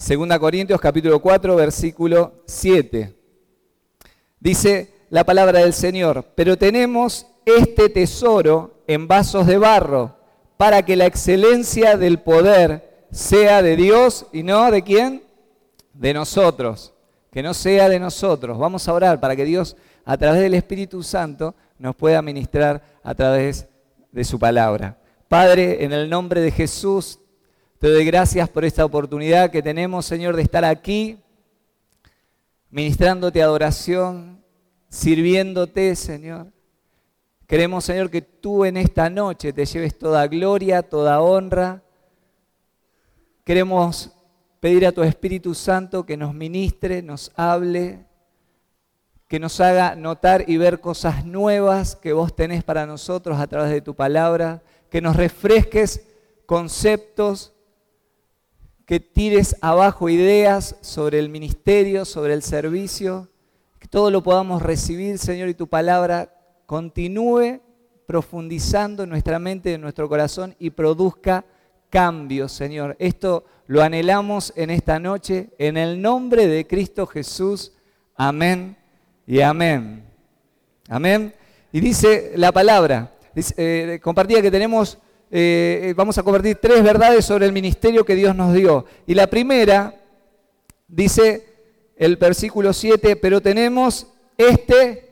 2 Corintios capítulo 4, versículo 7. Dice la palabra del Señor: pero tenemos este tesoro en vasos de barro, para que la excelencia del poder sea de Dios y no ¿de quién? De nosotros. Que no sea de nosotros. Vamos a orar para que Dios, a través del Espíritu Santo, nos pueda ministrar a través de su palabra. Padre, en el nombre de Jesús, te doy gracias por esta oportunidad que tenemos, Señor, de estar aquí, ministrándote adoración, sirviéndote, Señor. Queremos, Señor, que tú en esta noche te lleves toda gloria, toda honra. Queremos pedir a tu Espíritu Santo que nos ministre, nos hable, que nos haga notar y ver cosas nuevas que vos tenés para nosotros a través de tu palabra, que nos refresques conceptos, que tires abajo ideas sobre el ministerio, sobre el servicio, que todo lo podamos recibir, Señor, y tu palabra continúe profundizando en nuestra mente y en nuestro corazón y produzca cambios, Señor. Esto lo anhelamos en esta noche, en el nombre de Cristo Jesús. Amén y amén. Amén. Y dice la palabra, compartía que tenemos, vamos a compartir 3 verdades sobre el ministerio que Dios nos dio. Y la primera, dice el versículo 7, pero tenemos este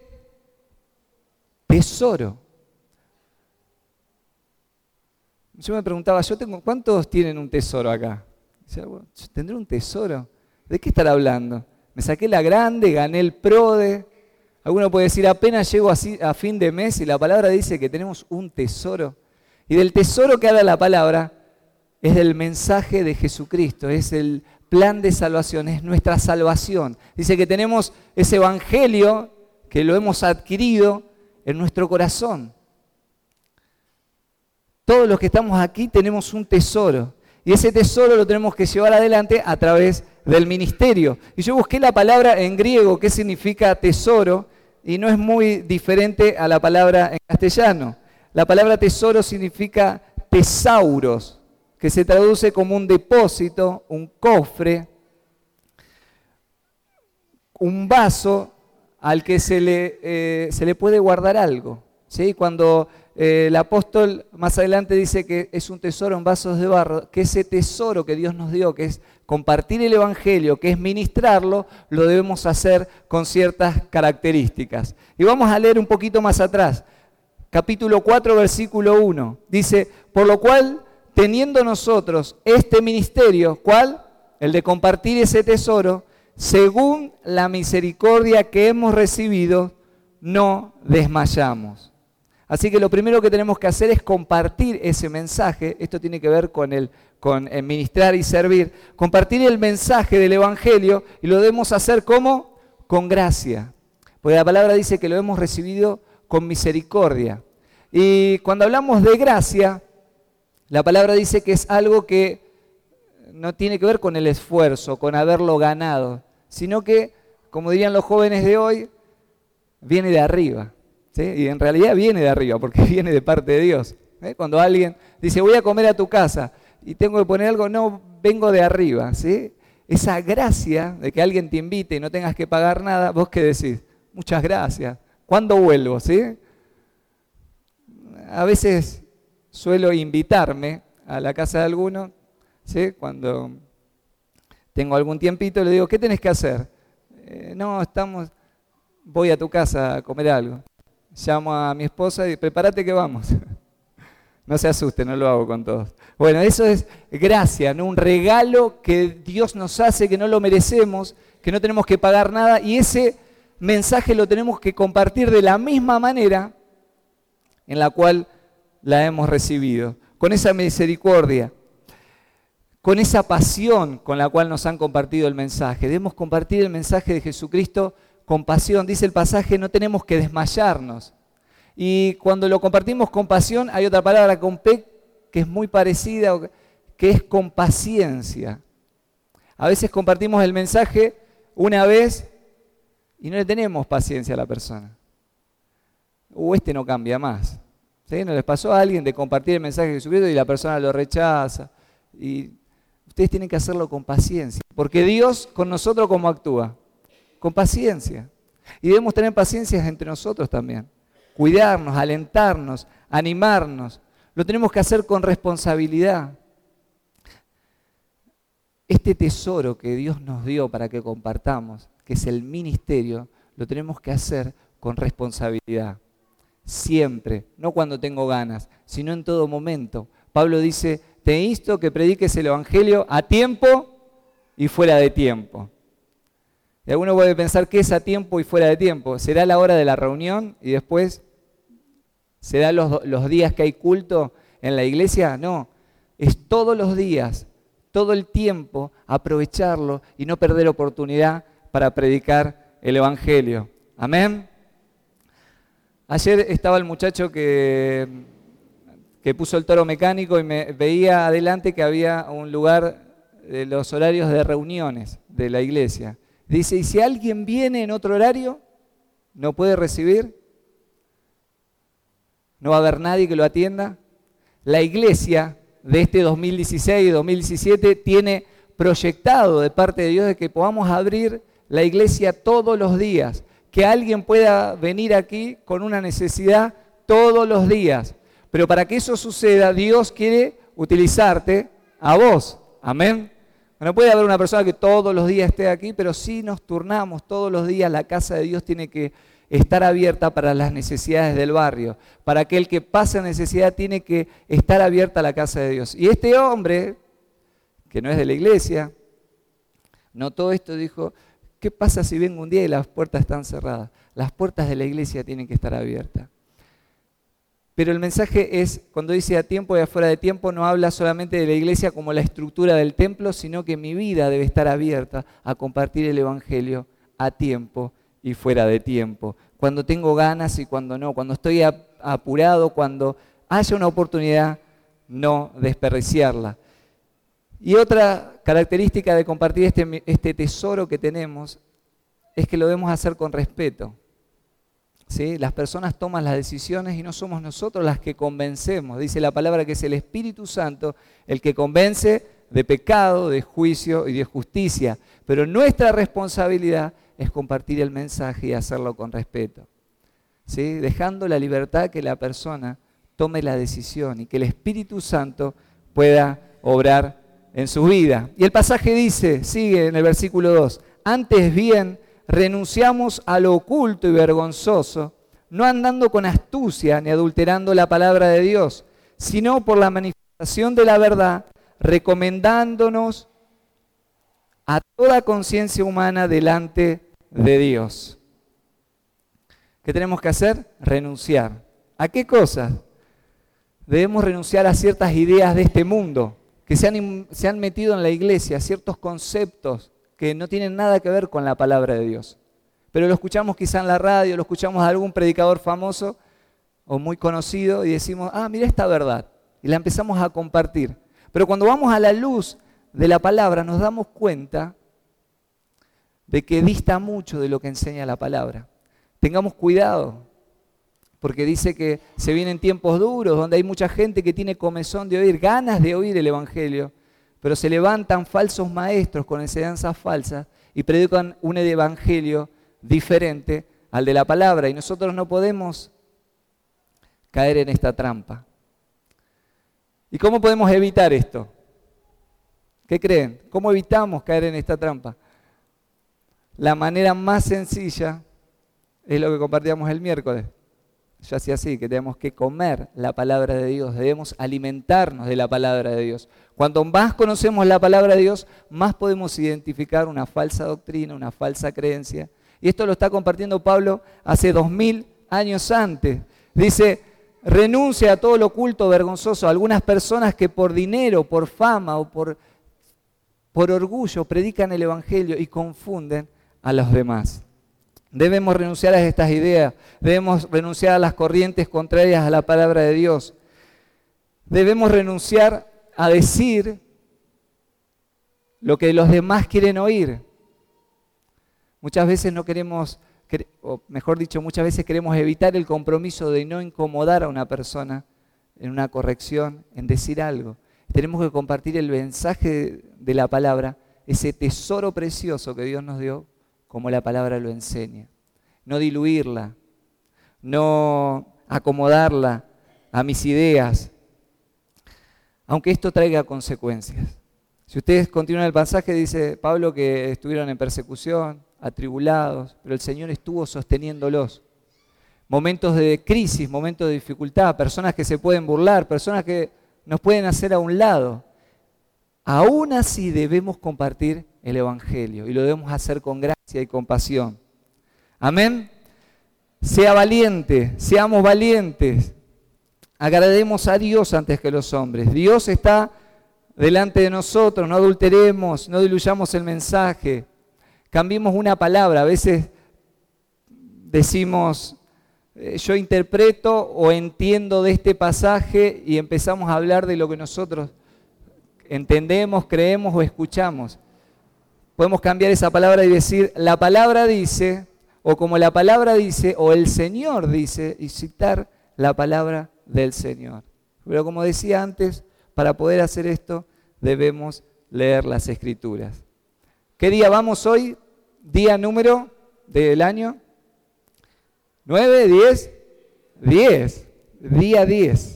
tesoro. Yo me preguntaba, ¿cuántos tienen un tesoro acá? Decía, bueno, ¿tendré un tesoro? ¿De qué estar hablando? Me saqué la grande, gané el PRODE. Alguno puede decir, apenas llego así a fin de mes y la palabra dice que tenemos un tesoro. Y del tesoro que habla la palabra es del mensaje de Jesucristo, es el plan de salvación, es nuestra salvación. Dice que tenemos ese evangelio que lo hemos adquirido en nuestro corazón. Todos los que estamos aquí tenemos un tesoro y ese tesoro lo tenemos que llevar adelante a través del ministerio. Y yo busqué la palabra en griego, qué significa tesoro, y no es muy diferente a la palabra en castellano. La palabra tesoro significa tesauros, que se traduce como un depósito, un cofre, un vaso al que se le puede guardar algo. ¿Sí? Cuando el apóstol más adelante dice que es un tesoro en vasos de barro, que ese tesoro que Dios nos dio, que es compartir el evangelio, que es ministrarlo, lo debemos hacer con ciertas características. Y vamos a leer un poquito más atrás, capítulo 4, versículo 1. Dice, por lo cual, teniendo nosotros este ministerio, ¿cuál? El de compartir ese tesoro, según la misericordia que hemos recibido, no desmayamos. Así que lo primero que tenemos que hacer es compartir ese mensaje. Esto tiene que ver con ministrar y servir. Compartir el mensaje del evangelio, y lo debemos hacer ¿cómo? Con gracia. Porque la palabra dice que lo hemos recibido con misericordia. Y cuando hablamos de gracia, la palabra dice que es algo que no tiene que ver con el esfuerzo, con haberlo ganado, sino que, como dirían los jóvenes de hoy, viene de arriba. ¿Sí? Y en realidad viene de arriba, porque viene de parte de Dios. Cuando alguien dice, voy a comer a tu casa, y tengo que poner algo, no, vengo de arriba. ¿Sí? Esa gracia de que alguien te invite y no tengas que pagar nada, ¿vos qué decís? Muchas gracias. ¿Cuándo vuelvo? ¿Sí? A veces suelo invitarme a la casa de alguno, ¿sí? Cuando tengo algún tiempito, le digo, ¿qué tenés que hacer? Voy a tu casa a comer algo. Llamo a mi esposa y prepárate que vamos. No se asuste, no lo hago con todos. Bueno, eso es gracia, ¿no? Un regalo que Dios nos hace, que no lo merecemos, que no tenemos que pagar nada, y ese mensaje lo tenemos que compartir de la misma manera en la cual la hemos recibido, con esa misericordia, con esa pasión con la cual nos han compartido el mensaje. Debemos compartir el mensaje de Jesucristo con pasión. Dice el pasaje, no tenemos que desmayarnos. Y cuando lo compartimos con pasión, hay otra palabra con P que es muy parecida, que es con paciencia. A veces compartimos el mensaje una vez y no le tenemos paciencia a la persona. Este no cambia más. ¿Sí? ¿No les pasó a alguien de compartir el mensaje de Jesucristo y la persona lo rechaza? Y ustedes tienen que hacerlo con paciencia, porque Dios con nosotros, ¿cómo actúa? Con paciencia. Y debemos tener paciencia entre nosotros también. Cuidarnos, alentarnos, animarnos. Lo tenemos que hacer con responsabilidad. Este tesoro que Dios nos dio para que compartamos, que es el ministerio, lo tenemos que hacer con responsabilidad. Siempre, no cuando tengo ganas, sino en todo momento. Pablo dice, te insto que prediques el evangelio a tiempo y fuera de tiempo. Y alguno puede pensar, ¿qué es a tiempo y fuera de tiempo? ¿Será la hora de la reunión y después será los días que hay culto en la iglesia? No, es todos los días, todo el tiempo, aprovecharlo y no perder oportunidad para predicar el evangelio. Amén. Ayer estaba el muchacho que puso el toro mecánico y me veía adelante que había un lugar de los horarios de reuniones de la iglesia. Dice, ¿y si alguien viene en otro horario, no puede recibir? ¿No va a haber nadie que lo atienda? La iglesia de este 2016 y 2017 tiene proyectado de parte de Dios de que podamos abrir la iglesia todos los días, que alguien pueda venir aquí con una necesidad todos los días. Pero para que eso suceda, Dios quiere utilizarte a vos. Amén. No puede haber una persona que todos los días esté aquí, pero sí nos turnamos todos los días. La casa de Dios tiene que estar abierta para las necesidades del barrio. Para aquel que pasa necesidad tiene que estar abierta la casa de Dios. Y este hombre, que no es de la iglesia, notó esto y dijo, ¿qué pasa si vengo un día y las puertas están cerradas? Las puertas de la iglesia tienen que estar abiertas. Pero el mensaje es, cuando dice a tiempo y afuera de tiempo, no habla solamente de la iglesia como la estructura del templo, sino que mi vida debe estar abierta a compartir el evangelio a tiempo y fuera de tiempo. Cuando tengo ganas y cuando no, cuando estoy apurado, cuando haya una oportunidad, no desperdiciarla. Y otra característica de compartir este tesoro que tenemos es que lo debemos hacer con respeto. ¿Sí? Las personas toman las decisiones y no somos nosotros las que convencemos. Dice la palabra que es el Espíritu Santo el que convence de pecado, de juicio y de justicia. Pero nuestra responsabilidad es compartir el mensaje y hacerlo con respeto. ¿Sí? Dejando la libertad que la persona tome la decisión y que el Espíritu Santo pueda obrar en su vida. Y el pasaje dice, sigue en el versículo 2, antes bien, renunciamos a lo oculto y vergonzoso, no andando con astucia ni adulterando la palabra de Dios, sino por la manifestación de la verdad, recomendándonos a toda conciencia humana delante de Dios. ¿Qué tenemos que hacer? Renunciar. ¿A qué cosas? Debemos renunciar a ciertas ideas de este mundo que se han metido en la iglesia, ciertos conceptos que no tienen nada que ver con la palabra de Dios. Pero lo escuchamos quizá en la radio, lo escuchamos de algún predicador famoso o muy conocido y decimos, mira esta verdad, y la empezamos a compartir. Pero cuando vamos a la luz de la palabra nos damos cuenta de que dista mucho de lo que enseña la palabra. Tengamos cuidado, porque dice que se vienen tiempos duros, donde hay mucha gente que tiene comezón de oír, ganas de oír el evangelio, pero se levantan falsos maestros con enseñanzas falsas y predican un evangelio diferente al de la palabra. Y nosotros no podemos caer en esta trampa. ¿Y cómo podemos evitar esto? ¿Qué creen? ¿Cómo evitamos caer en esta trampa? La manera más sencilla es lo que compartíamos el miércoles. Yo hacía así, que tenemos que comer la palabra de Dios, debemos alimentarnos de la palabra de Dios. Cuanto más conocemos la palabra de Dios, más podemos identificar una falsa doctrina, una falsa creencia. Y esto lo está compartiendo Pablo hace 2000 años antes. Dice, renuncia a todo lo oculto, vergonzoso. Algunas personas que por dinero, por fama o por orgullo predican el evangelio y confunden a los demás. Debemos renunciar a estas ideas, debemos renunciar a las corrientes contrarias a la palabra de Dios. Debemos renunciar a decir lo que los demás quieren oír. Muchas veces no queremos, o mejor dicho, muchas veces queremos evitar el compromiso de no incomodar a una persona en una corrección, en decir algo. Tenemos que compartir el mensaje de la palabra, ese tesoro precioso que Dios nos dio, como la palabra lo enseña. No diluirla, no acomodarla a mis ideas, aunque esto traiga consecuencias. Si ustedes continúan el pasaje, dice Pablo que estuvieron en persecución, atribulados, pero el Señor estuvo sosteniéndolos. Momentos de crisis, momentos de dificultad, personas que se pueden burlar, personas que nos pueden hacer a un lado. Aún así debemos compartir el Evangelio y lo debemos hacer con gracia y compasión. Amén. Sea valiente, seamos valientes. Agrademos a Dios antes que los hombres. Dios está delante de nosotros, no adulteremos, no diluyamos el mensaje. Cambiemos una palabra, a veces decimos, yo interpreto o entiendo de este pasaje y empezamos a hablar de lo que nosotros entendemos, creemos o escuchamos. Podemos cambiar esa palabra y decir, la palabra dice, o como la palabra dice, o el Señor dice, y citar la palabra del Señor. Pero como decía antes, para poder hacer esto debemos leer las Escrituras. ¿Qué día vamos hoy? ¿Día número del año? ¿9? ¿10? 10. Día 10.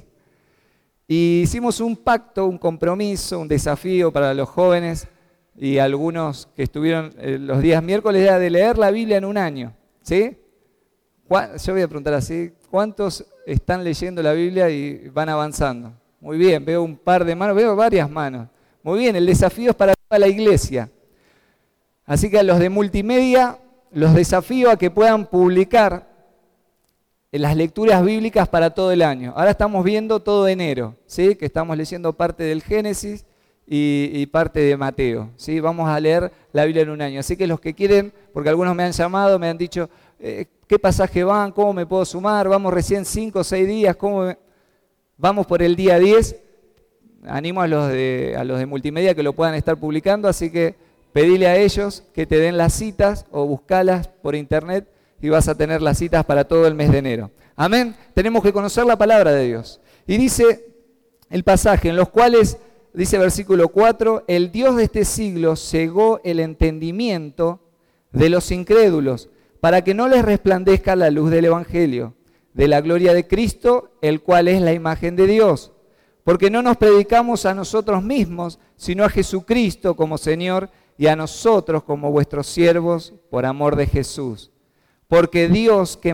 Y hicimos un pacto, un compromiso, un desafío para los jóvenes y algunos que estuvieron los días miércoles, era de leer la Biblia en un año. ¿Sí? Yo voy a preguntar así, ¿cuántos están leyendo la Biblia y van avanzando? Muy bien, veo un par de manos, veo varias manos. Muy bien, el desafío es para toda la iglesia. Así que a los de multimedia los desafío a que puedan publicar las lecturas bíblicas para todo el año. Ahora estamos viendo todo enero, ¿sí? Que estamos leyendo parte del Génesis y parte de Mateo, ¿sí? Vamos a leer la Biblia en un año. Así que los que quieren, porque algunos me han llamado, me han dicho, ¿qué pasaje van? ¿Cómo me puedo sumar? Vamos recién 5 o 6 días, vamos por el día 10. Animo a los de multimedia que lo puedan estar publicando, así que pedile a ellos que te den las citas o buscalas por internet y vas a tener las citas para todo el mes de enero. Amén. Tenemos que conocer la palabra de Dios. Y dice el pasaje, en los cuales, dice versículo 4, el Dios de este siglo cegó el entendimiento de los incrédulos, para que no les resplandezca la luz del Evangelio, de la gloria de Cristo, el cual es la imagen de Dios. Porque no nos predicamos a nosotros mismos, sino a Jesucristo como Señor, y a nosotros como vuestros siervos por amor de Jesús. Porque Dios que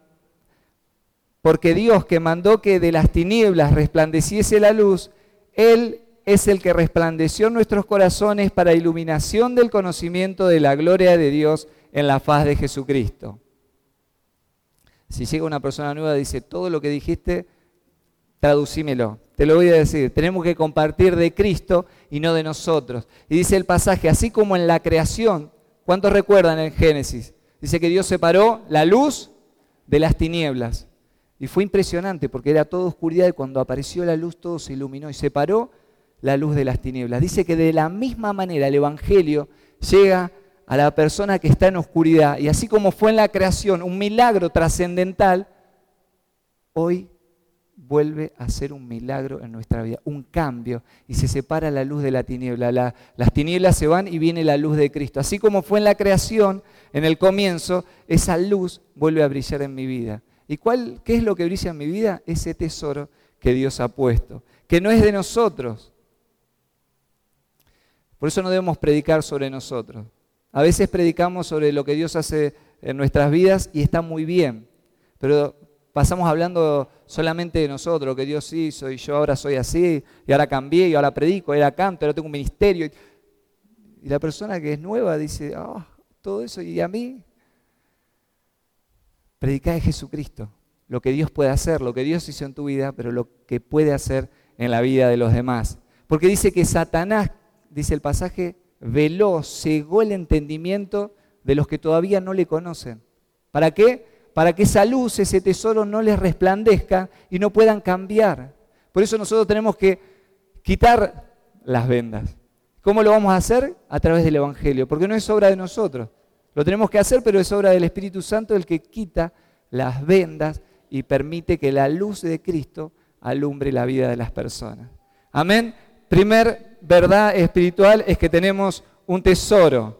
mandó que de las tinieblas resplandeciese la luz, Él es el que resplandeció en nuestros corazones para iluminación del conocimiento de la gloria de Dios en la faz de Jesucristo. Si llega una persona nueva y dice, todo lo que dijiste, traducímelo. Te lo voy a decir, tenemos que compartir de Cristo y no de nosotros. Y dice el pasaje, así como en la creación, ¿cuántos recuerdan en Génesis? Dice que Dios separó la luz de las tinieblas. Y fue impresionante porque era toda oscuridad y cuando apareció la luz todo se iluminó y separó la luz de las tinieblas. Dice que de la misma manera el Evangelio llega a la persona que está en oscuridad. Y así como fue en la creación un milagro trascendental, hoy vuelve a ser un milagro en nuestra vida, un cambio, y se separa la luz de la tiniebla. Las tinieblas se van y viene la luz de Cristo. Así como fue en la creación, en el comienzo, esa luz vuelve a brillar en mi vida. ¿Y qué es lo que brilla en mi vida? Ese tesoro que Dios ha puesto, que no es de nosotros. Por eso no debemos predicar sobre nosotros. A veces predicamos sobre lo que Dios hace en nuestras vidas y está muy bien, pero pasamos hablando solamente de nosotros, lo que Dios hizo, y yo ahora soy así, y ahora cambié, y ahora predico, y ahora canto, y ahora tengo un ministerio. Y la persona que es nueva dice, todo eso, ¿y a mí? Predica de Jesucristo, lo que Dios puede hacer, lo que Dios hizo en tu vida, pero lo que puede hacer en la vida de los demás. Porque dice que Satanás, dice el pasaje, cegó el entendimiento de los que todavía no le conocen. ¿Para qué? Para que esa luz, ese tesoro no les resplandezca y no puedan cambiar. Por eso nosotros tenemos que quitar las vendas. ¿Cómo lo vamos a hacer? A través del Evangelio, porque no es obra de nosotros. Lo tenemos que hacer, pero es obra del Espíritu Santo el que quita las vendas y permite que la luz de Cristo alumbre la vida de las personas. Amén. Primer verdad espiritual es que tenemos un tesoro.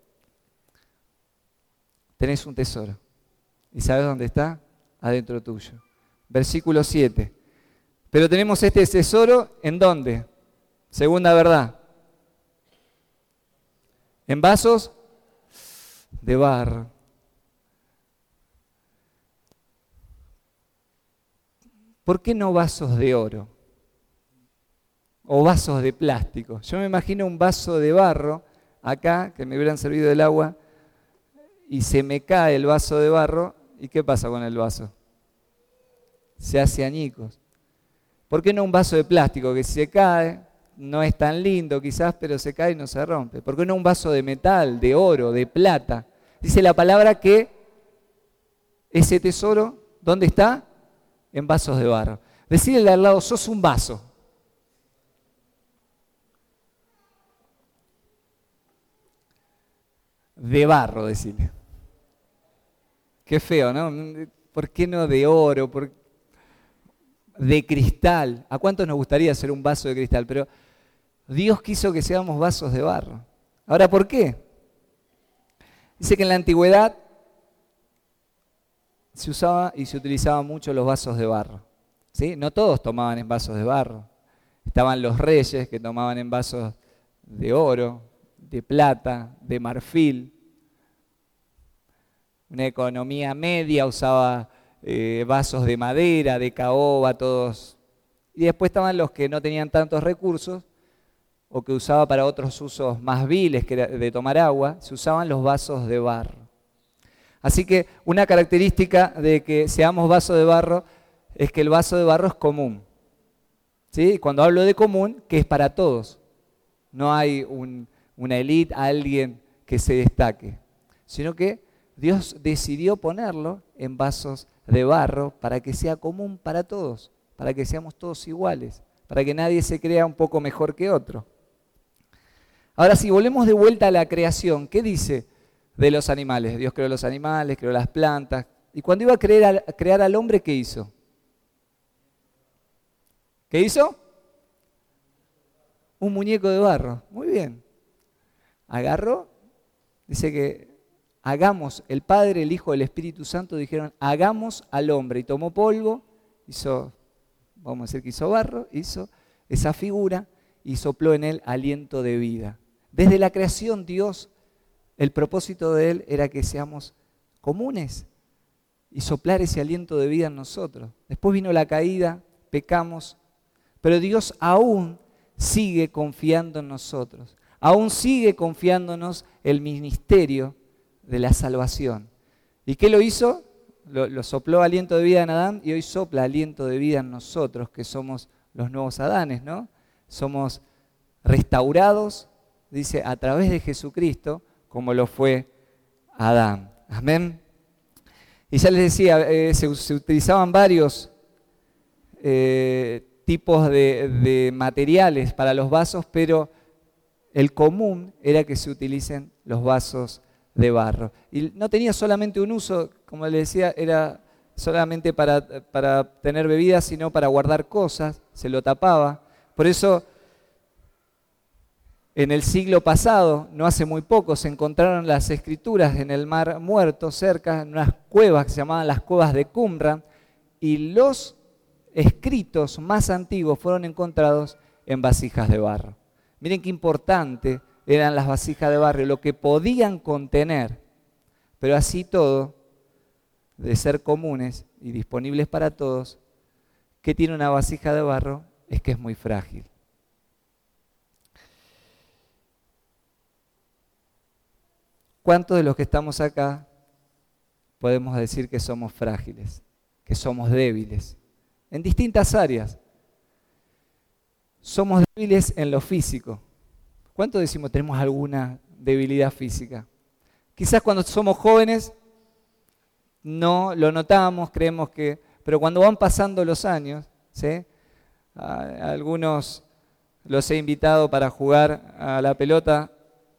Tenés un tesoro. ¿Y sabes dónde está? Adentro tuyo. Versículo 7. Pero tenemos este tesoro, ¿en dónde? Segunda verdad. En vasos de barro. ¿Por qué no vasos de oro? O vasos de plástico. Yo me imagino un vaso de barro acá, que me hubieran servido el agua, y se me cae el vaso de barro, ¿y qué pasa con el vaso? Se hace añicos. ¿Por qué no un vaso de plástico que si se cae, no es tan lindo quizás, pero se cae y no se rompe? ¿Por qué no un vaso de metal, de oro, de plata? Dice la palabra que ese tesoro, ¿dónde está? En vasos de barro. Decirle al lado, sos un vaso. De barro, decirle. Qué feo, ¿no? ¿Por qué no de oro? De cristal. ¿A cuántos nos gustaría ser un vaso de cristal? Pero Dios quiso que seamos vasos de barro. Ahora, ¿por qué? Dice que en la antigüedad se usaba y se utilizaban mucho los vasos de barro. ¿Sí? No todos tomaban en vasos de barro. Estaban los reyes que tomaban en vasos de oro, de plata, de marfil. Una economía media usaba vasos de madera, de caoba, todos. Y después estaban los que no tenían tantos recursos o que usaba para otros usos más viles que era de tomar agua, se usaban los vasos de barro. Así que una característica de que seamos vasos de barro es que el vaso de barro es común. ¿Sí? Cuando hablo de común, que es para todos. No hay una élite, alguien que se destaque, sino que Dios decidió ponerlo en vasos de barro para que sea común para todos, para que seamos todos iguales, para que nadie se crea un poco mejor que otro. Ahora, si volvemos de vuelta a la creación, ¿qué dice de los animales? Dios creó los animales, creó las plantas. Y cuando iba a crear al hombre, ¿qué hizo? ¿Qué hizo? Un muñeco de barro. Muy bien. Agarró, dice que hagamos, el Padre, el Hijo, el Espíritu Santo dijeron, hagamos al hombre. Y tomó polvo, hizo, vamos a decir que hizo barro, hizo esa figura y sopló en él aliento de vida. Desde la creación Dios, el propósito de Él era que seamos comunes y soplar ese aliento de vida en nosotros. Después vino la caída, pecamos, pero Dios aún sigue confiando en nosotros. Aún sigue confiándonos el ministerio de la salvación. ¿Y qué lo hizo? Lo sopló aliento de vida en Adán y hoy sopla aliento de vida en nosotros, que somos los nuevos Adanes, ¿no? Somos restaurados, dice, a través de Jesucristo, como lo fue Adán. Amén. Y ya les decía, se utilizaban varios tipos de materiales para los vasos, pero el común era que se utilicen los vasos de barro. Y no tenía solamente un uso, como les decía, era solamente para tener bebidas, sino para guardar cosas, se lo tapaba. Por eso, en el siglo pasado, no hace muy poco, se encontraron las escrituras en el Mar Muerto, cerca, en unas cuevas que se llamaban las cuevas de Qumran, y los escritos más antiguos fueron encontrados en vasijas de barro. Miren qué importante eran las vasijas de barro, lo que podían contener, pero así todo, de ser comunes y disponibles para todos, ¿qué tiene una vasija de barro? Es que es muy frágil. ¿Cuántos de los que estamos acá podemos decir que somos frágiles, que somos débiles? En distintas áreas. Somos débiles en lo físico. ¿Cuántos decimos tenemos alguna debilidad física? Quizás cuando somos jóvenes no lo notamos, creemos que... Pero cuando van pasando los años, ¿sí? A algunos los he invitado para jugar a la pelota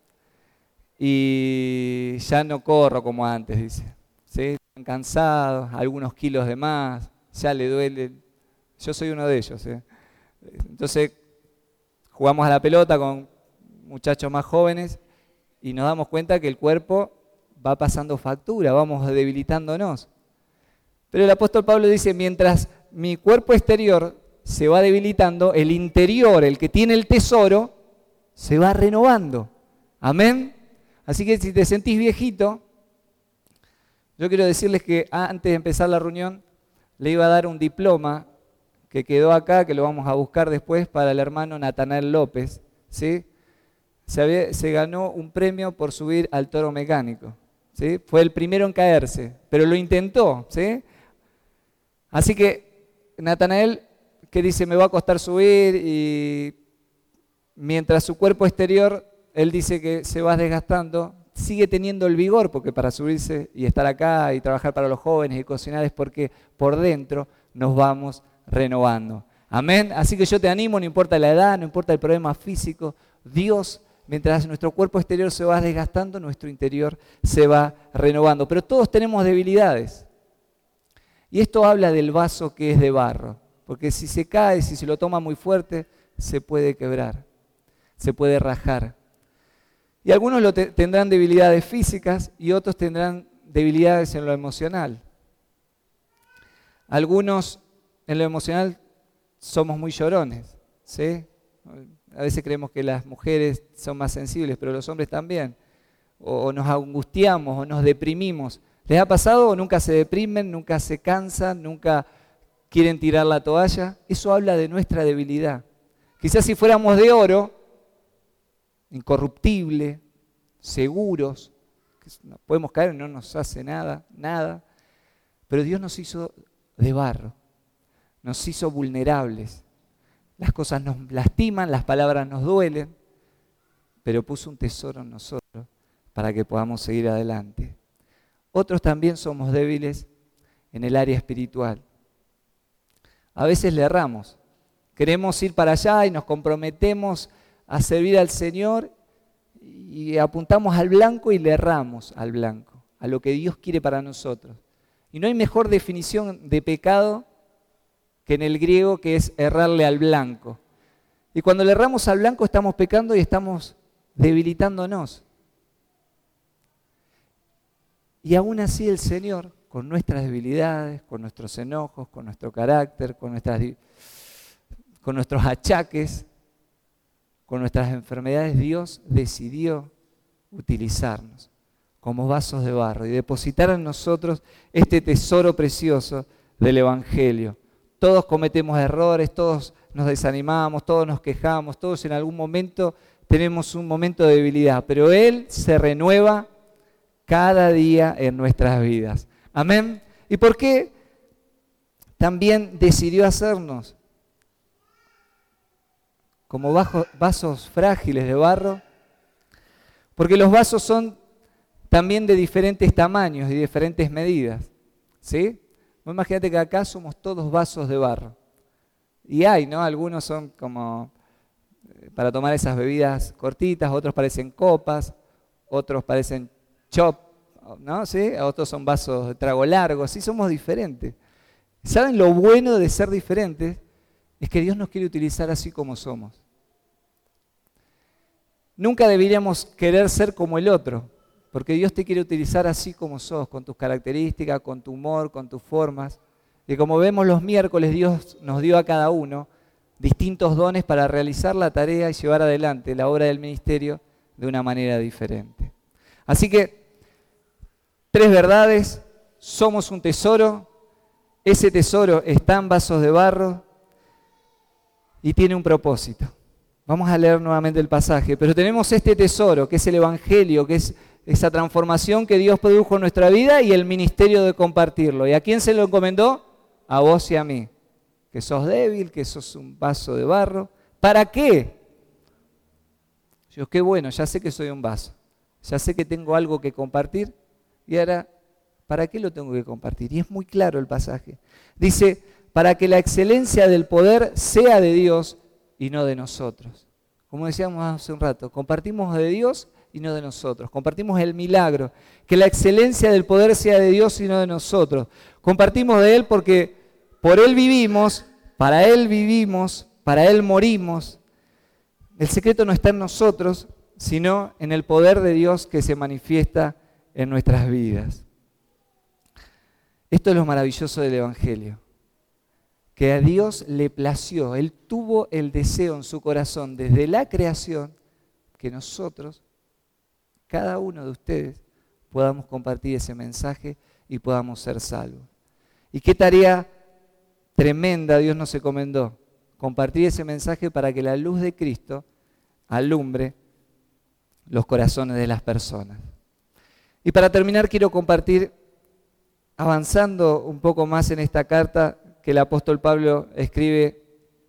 y ya no corro como antes, dice. ¿Sí? Están cansados, algunos kilos de más, ya le duele. Yo soy uno de ellos. ¿Sí? Entonces, jugamos a la pelota con muchachos más jóvenes y nos damos cuenta que el cuerpo va pasando factura, vamos debilitándonos. Pero el apóstol Pablo dice, mientras mi cuerpo exterior se va debilitando, el interior, el que tiene el tesoro, se va renovando. Amén. Así que si te sentís viejito, yo quiero decirles que antes de empezar la reunión le iba a dar un diploma que quedó acá, que lo vamos a buscar después, para el hermano Natanael López, ¿sí? Se ganó un premio por subir al toro mecánico, ¿sí? Fue el primero en caerse, pero lo intentó, ¿sí? Así que Natanael, que dice, me va a costar subir, y mientras su cuerpo exterior, él dice que se va desgastando, sigue teniendo el vigor, porque para subirse y estar acá y trabajar para los jóvenes y cocinar es porque por dentro nos vamos renovando. Amén. Así que yo te animo, no importa la edad, no importa el problema físico, Dios, mientras nuestro cuerpo exterior se va desgastando, nuestro interior se va renovando. Pero todos tenemos debilidades. Y esto habla del vaso que es de barro, porque si se cae, si se lo toma muy fuerte, se puede quebrar, se puede rajar. Y algunos tendrán debilidades físicas y otros tendrán debilidades en lo emocional. Algunos en lo emocional somos muy llorones, ¿sí? A veces creemos que las mujeres son más sensibles, pero los hombres también. O nos angustiamos o nos deprimimos. ¿Les ha pasado o nunca se deprimen, nunca se cansan, nunca quieren tirar la toalla? Eso habla de nuestra debilidad. Quizás si fuéramos de oro, incorruptible, seguros, podemos caer y no nos hace nada, pero Dios nos hizo de barro, nos hizo vulnerables. Las cosas nos lastiman, las palabras nos duelen, pero puso un tesoro en nosotros para que podamos seguir adelante. Otros también somos débiles en el área espiritual. A veces le erramos, queremos ir para allá y nos comprometemos a servir al Señor y apuntamos al blanco y le erramos al blanco, a lo que Dios quiere para nosotros. Y no hay mejor definición de pecado que en el griego, que es errarle al blanco. Y cuando le erramos al blanco estamos pecando y estamos debilitándonos. Y aún así el Señor, con nuestras debilidades, con nuestros enojos, con nuestro carácter, con nuestros achaques, con nuestras enfermedades, Dios decidió utilizarnos como vasos de barro y depositar en nosotros este tesoro precioso del Evangelio. Todos cometemos errores, todos nos desanimamos, todos nos quejamos, todos en algún momento tenemos un momento de debilidad, pero Él se renueva cada día en nuestras vidas. Amén. ¿Y por qué también decidió hacernos como vasos frágiles de barro? Porque los vasos son también de diferentes tamaños y diferentes medidas, ¿sí? Imagínate que acá somos todos vasos de barro. Y hay, ¿no? Algunos son como para tomar esas bebidas cortitas, otros parecen copas, otros parecen chop, ¿no? ¿Sí? Otros son vasos de trago largo, sí, somos diferentes. ¿Saben lo bueno de ser diferentes? Es que Dios nos quiere utilizar así como somos. Nunca deberíamos querer ser como el otro, porque Dios te quiere utilizar así como sos, con tus características, con tu humor, con tus formas. Y como vemos los miércoles, Dios nos dio a cada uno distintos dones para realizar la tarea y llevar adelante la obra del ministerio de una manera diferente. Así que, 3 verdades: somos un tesoro, ese tesoro está en vasos de barro y tiene un propósito. Vamos a leer nuevamente el pasaje, pero tenemos este tesoro que es el Evangelio, que es esa transformación que Dios produjo en nuestra vida y el ministerio de compartirlo. ¿Y a quién se lo encomendó? A vos y a mí, que sos débil, que sos un vaso de barro. ¿Para qué? Yo, qué bueno, ya sé que soy un vaso, ya sé que tengo algo que compartir y ahora, ¿para qué lo tengo que compartir? Y es muy claro el pasaje. Dice, para que la excelencia del poder sea de Dios y no de nosotros. Como decíamos hace un rato, compartimos de Dios y no de nosotros. Compartimos el milagro. Que la excelencia del poder sea de Dios y no de nosotros. Compartimos de Él porque por Él vivimos, para Él morimos. El secreto no está en nosotros, sino en el poder de Dios que se manifiesta en nuestras vidas. Esto es lo maravilloso del Evangelio, que a Dios le plació, Él tuvo el deseo en su corazón desde la creación que nosotros, cada uno de ustedes, podamos compartir ese mensaje y podamos ser salvos. Y qué tarea tremenda Dios nos encomendó, compartir ese mensaje para que la luz de Cristo alumbre los corazones de las personas. Y para terminar quiero compartir, avanzando un poco más en esta carta que el apóstol Pablo escribe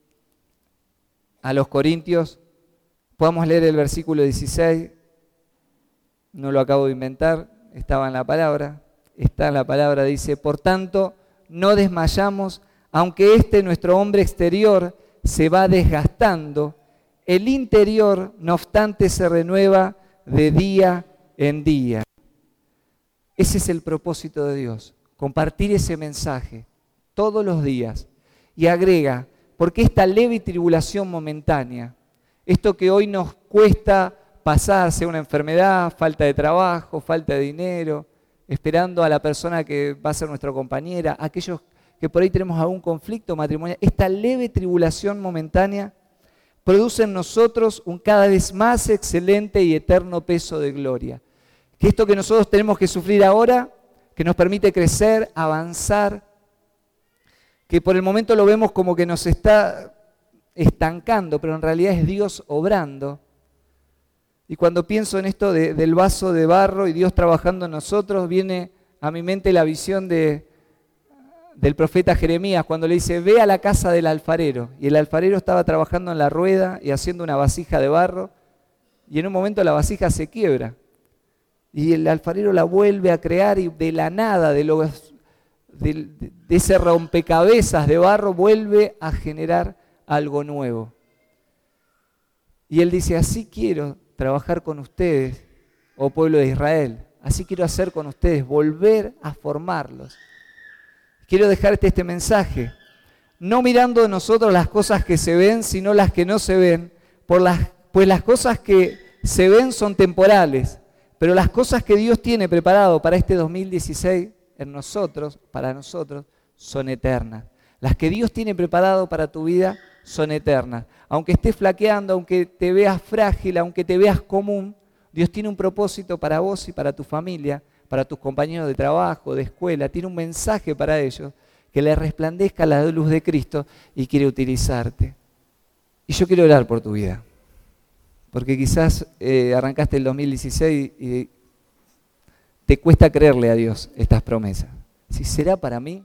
a los Corintios, podamos leer el versículo 16, no lo acabo de inventar, estaba en la palabra, está en la palabra, dice, por tanto, no desmayamos, aunque nuestro hombre exterior se va desgastando, el interior, no obstante, se renueva de día en día. Ese es el propósito de Dios, compartir ese mensaje todos los días. Y agrega, porque esta leve tribulación momentánea, esto que hoy nos cuesta pasar, sea una enfermedad, falta de trabajo, falta de dinero, esperando a la persona que va a ser nuestra compañera, aquellos que por ahí tenemos algún conflicto matrimonial, esta leve tribulación momentánea produce en nosotros un cada vez más excelente y eterno peso de gloria. Que esto que nosotros tenemos que sufrir ahora, que nos permite crecer, avanzar, que por el momento lo vemos como que nos está estancando, pero en realidad es Dios obrando. Y cuando pienso en esto del vaso de barro y Dios trabajando en nosotros, viene a mi mente la visión del profeta Jeremías, cuando le dice, ve a la casa del alfarero. Y el alfarero estaba trabajando en la rueda y haciendo una vasija de barro, y en un momento la vasija se quiebra. Y el alfarero la vuelve a crear y de la nada, de ese rompecabezas de barro, vuelve a generar algo nuevo. Y él dice, así quiero trabajar con ustedes, oh pueblo de Israel. Así quiero hacer con ustedes, volver a formarlos. Quiero dejarte este mensaje, no mirando nosotros las cosas que se ven, sino las que no se ven, pues las cosas que se ven son temporales, pero las cosas que Dios tiene preparado para este 2016 en nosotros, para nosotros, son eternas. Las que Dios tiene preparado para tu vida son eternas. Aunque estés flaqueando, aunque te veas frágil, aunque te veas común, Dios tiene un propósito para vos y para tu familia, para tus compañeros de trabajo, de escuela, tiene un mensaje para ellos, que les resplandezca la luz de Cristo y quiere utilizarte. Y yo quiero orar por tu vida, porque quizás arrancaste el 2016 y te cuesta creerle a Dios estas promesas. Si será para mí,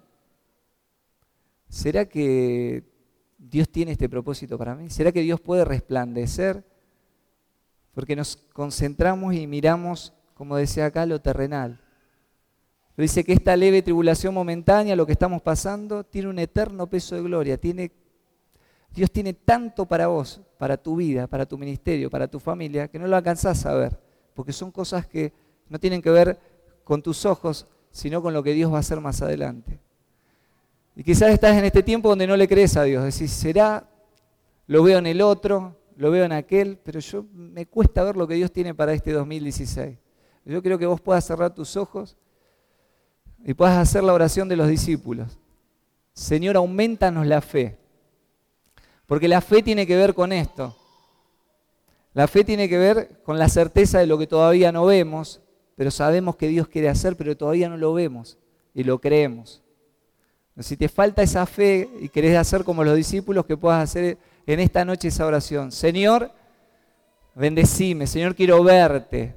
¿será que Dios tiene este propósito para mí? ¿Será que Dios puede resplandecer? Porque nos concentramos y miramos, como decía acá, lo terrenal. Pero dice que esta leve tribulación momentánea, lo que estamos pasando, tiene un eterno peso de gloria. Dios tiene tanto para vos, para tu vida, para tu ministerio, para tu familia, que no lo alcanzás a ver. Porque son cosas que no tienen que ver con tus ojos, sino con lo que Dios va a hacer más adelante. Y quizás estás en este tiempo donde no le crees a Dios. Decís, ¿será? Lo veo en el otro, lo veo en aquel, pero me cuesta ver lo que Dios tiene para este 2016. Yo creo que vos puedas cerrar tus ojos y puedas hacer la oración de los discípulos. Señor, aumentanos la fe. Porque la fe tiene que ver con esto. La fe tiene que ver con la certeza de lo que todavía no vemos, pero sabemos que Dios quiere hacer, pero todavía no lo vemos y lo creemos. Si te falta esa fe y querés hacer como los discípulos, que puedas hacer en esta noche esa oración. Señor, bendecime. Señor, quiero verte.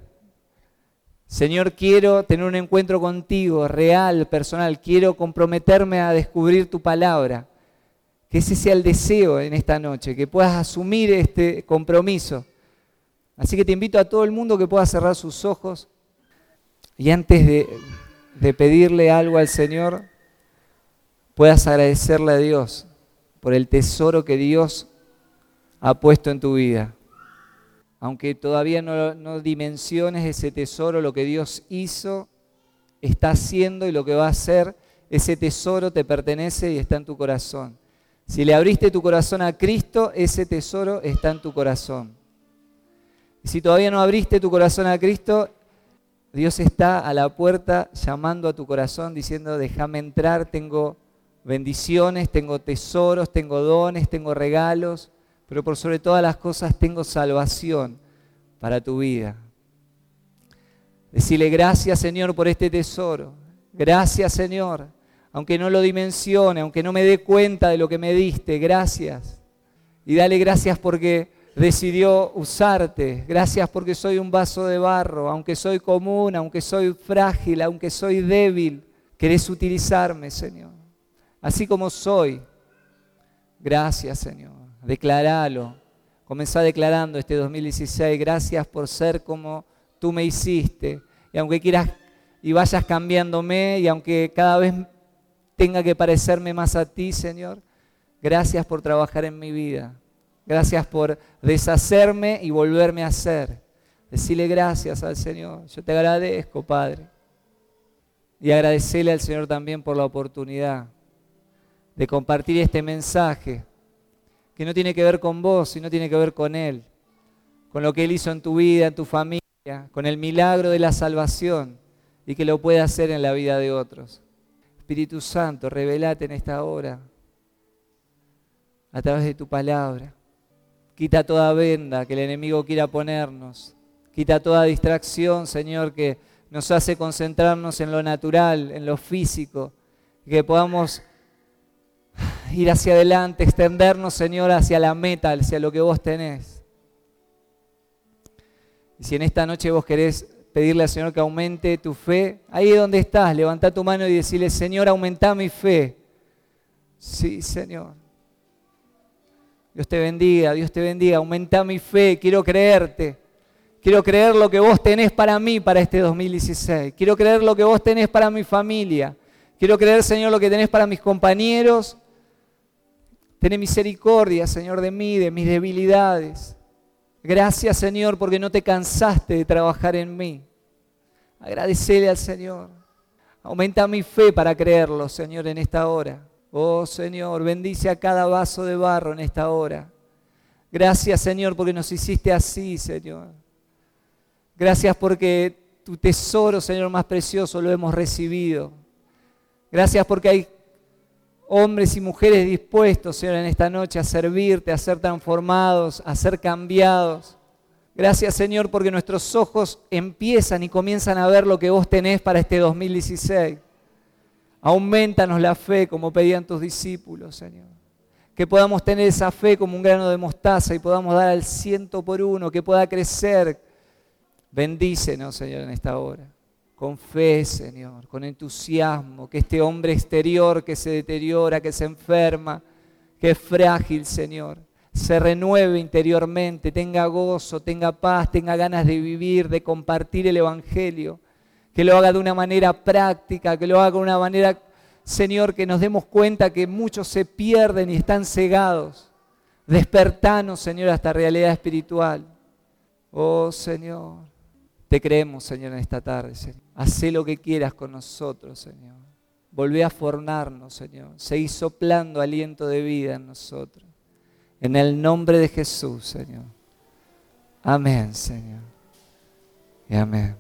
Señor, quiero tener un encuentro contigo, real, personal. Quiero comprometerme a descubrir tu palabra. Que ese sea el deseo en esta noche, que puedas asumir este compromiso. Así que te invito a todo el mundo que pueda cerrar sus ojos y antes de pedirle algo al Señor, puedas agradecerle a Dios por el tesoro que Dios ha puesto en tu vida. Aunque todavía no dimensiones ese tesoro, lo que Dios hizo, está haciendo y lo que va a hacer, ese tesoro te pertenece y está en tu corazón. Si le abriste tu corazón a Cristo, ese tesoro está en tu corazón. Y si todavía no abriste tu corazón a Cristo, Dios está a la puerta llamando a tu corazón diciendo, déjame entrar, tengo bendiciones, tengo tesoros, tengo dones, tengo regalos, pero por sobre todas las cosas tengo salvación para tu vida. Decirle gracias, Señor, por este tesoro. Gracias, Señor, aunque no lo dimensione, aunque no me dé cuenta de lo que me diste, gracias. Y dale gracias porque decidió usarte. Gracias porque soy un vaso de barro, aunque soy común, aunque soy frágil, aunque soy débil. Querés utilizarme, Señor. Así como soy. Gracias, Señor. Declaralo. Comenzá declarando este 2016. Gracias por ser como tú me hiciste. Y aunque quieras y vayas cambiándome, y aunque cada vez tenga que parecerme más a ti, Señor, gracias por trabajar en mi vida. Gracias por deshacerme y volverme a hacer. Decirle gracias al Señor. Yo te agradezco, Padre. Y agradecerle al Señor también por la oportunidad de compartir este mensaje que no tiene que ver con vos, sino tiene que ver con Él, con lo que Él hizo en tu vida, en tu familia, con el milagro de la salvación y que lo puede hacer en la vida de otros. Espíritu Santo, revelate en esta hora a través de tu palabra. Quita toda venda que el enemigo quiera ponernos. Quita toda distracción, Señor, que nos hace concentrarnos en lo natural, en lo físico. Que podamos ir hacia adelante, extendernos, Señor, hacia la meta, hacia lo que vos tenés. Y si en esta noche vos querés pedirle al Señor que aumente tu fe, ahí donde estás, levantá tu mano y decirle, Señor, aumenta mi fe. Sí, Señor. Dios te bendiga, aumenta mi fe, quiero creerte. Quiero creer lo que vos tenés para mí para este 2016. Quiero creer lo que vos tenés para mi familia. Quiero creer, Señor, lo que tenés para mis compañeros. Tené misericordia, Señor, de mí, de mis debilidades. Gracias, Señor, porque no te cansaste de trabajar en mí. Agradecele al Señor. Aumenta mi fe para creerlo, Señor, en esta hora. Oh, Señor, bendice a cada vaso de barro en esta hora. Gracias, Señor, porque nos hiciste así, Señor. Gracias porque tu tesoro, Señor, más precioso lo hemos recibido. Gracias porque hay hombres y mujeres dispuestos, Señor, en esta noche a servirte, a ser transformados, a ser cambiados. Gracias, Señor, porque nuestros ojos empiezan y comienzan a ver lo que vos tenés para este 2016. Aumentanos la fe como pedían tus discípulos, Señor. Que podamos tener esa fe como un grano de mostaza y podamos dar al 100%, que pueda crecer. Bendícenos, Señor, en esta hora. Con fe, Señor, con entusiasmo, que este hombre exterior que se deteriora, que se enferma, que es frágil, Señor, se renueve interiormente, tenga gozo, tenga paz, tenga ganas de vivir, de compartir el Evangelio, que lo haga de una manera práctica, que lo haga de una manera, Señor, que nos demos cuenta que muchos se pierden y están cegados. Despertanos, Señor, a esta realidad espiritual. Oh, Señor. Te creemos, Señor, en esta tarde, Señor. Hacé lo que quieras con nosotros, Señor. Volvé a formarnos, Señor. Seguí soplando aliento de vida en nosotros. En el nombre de Jesús, Señor. Amén, Señor. Y amén.